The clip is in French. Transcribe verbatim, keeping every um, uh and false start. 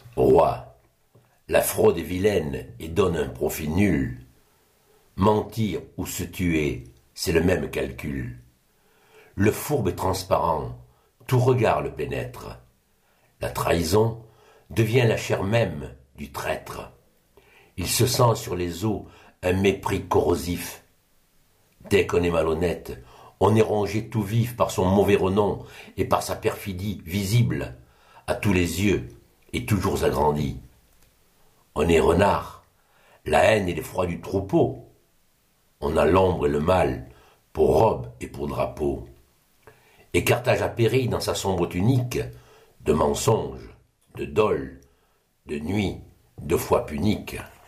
Roi, la fraude est vilaine et donne un profit nul. Mentir ou se tuer, c'est le même calcul. Le fourbe est transparent, tout regard le pénètre. La trahison devient la chair même du traître. Il se sent sur les os un mépris corrosif. Dès qu'on est malhonnête, on est rongé tout vif par son mauvais renom et par sa perfidie visible, à tous les yeux et toujours agrandie. On est renard, la haine et l'effroi du troupeau. On a l'ombre et le mal pour robe et pour drapeau. Et Carthage a péri dans sa sombre tunique de mensonges, de dol, de nuit, de foi punique.